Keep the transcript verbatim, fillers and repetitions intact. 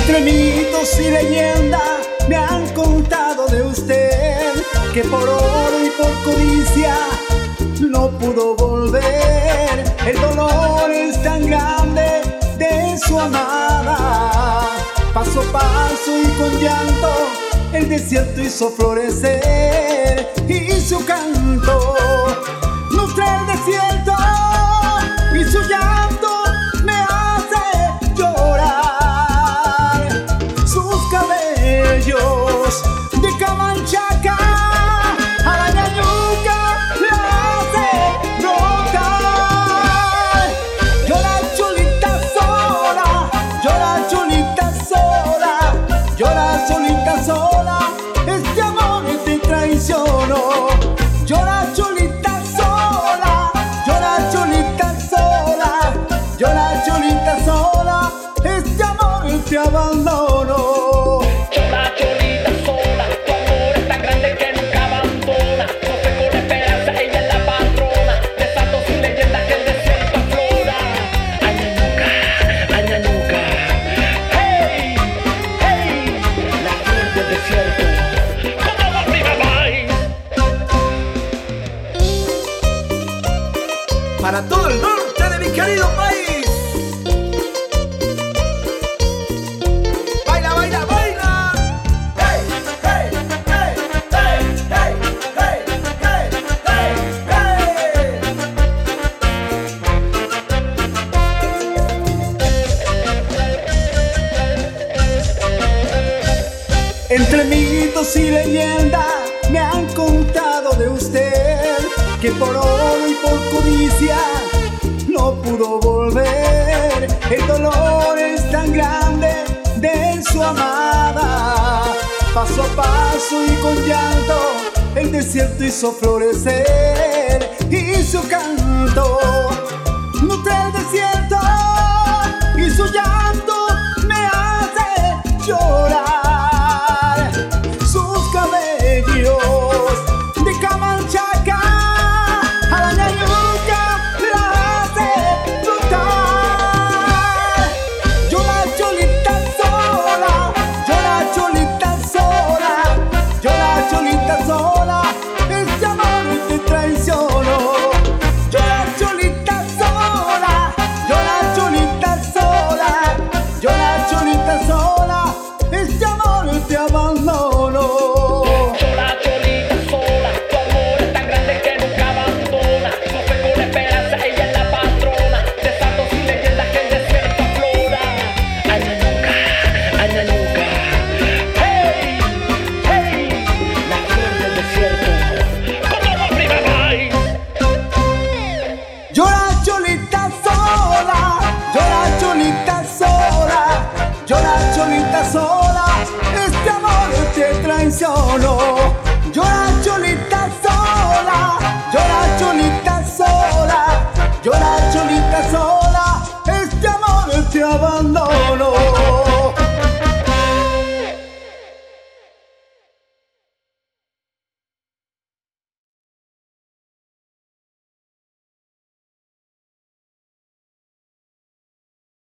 Entre mitos y leyendas me han contado de usted que por oro y por codicia no pudo volver. El dolor es tan grande de su amada. Paso a paso y con llanto el desierto hizo florecer, y su canto nutre el desierto, y su llanto me hace llorar. Sus cabellos de Camanchaca a la ñañuca la hace brotar. Llora Cholita sola, llora Cholita sola, llora Cholita sola, este amor te traicionó. Llora Cholita sola, llora Cholita sola, llora Cholita sola, este amor te abandonó. Llora Cholita sola, tu amor es tan grande que nunca abandona. No sé con esperanza, ella es la patrona de santos y leyendas que el desierto aflora. Añañuca, Añañuca, hey, hey, la flor del desierto. ¿Cómo va arriba, bye? Para todo el norte de mi querido país. Baila, baila, baila. Hey, hey, hey, hey, hey, hey, hey, hey, hey. Entre mitos y leyendas me han contado de usted que por oro y por codicia no pudo volver. El dolor es tan grande de su amada. Paso a paso y con llanto el desierto hizo florecer, y su canto nutre el desierto, y su llanto me hace llorar. Sus cabellos de Camanchaca a la ñañuca la hace brotar. Llora Cholita sola, llora Cholita sola, llora Cholita sola, este amor te traicionó. Llora Cholita sola, llora Cholita sola, llora Cholita sola, este amor te abandonó. Llora Cholita sola, tu amor es tan grande que nunca abandona. No sé con esperanza, ella es la patrona de santos y leyendas que el desierto aflora. Añañuca, Añañuca, hey, hey, la flor del desierto. ¿Cómo va arriba, bye? Llora Cholita sola, llora Cholita sola, llora Cholita sola, este amor te traicionó. Llora Cholita sola, llora Cholita sola, llora Cholita sola, este amor te abandonó.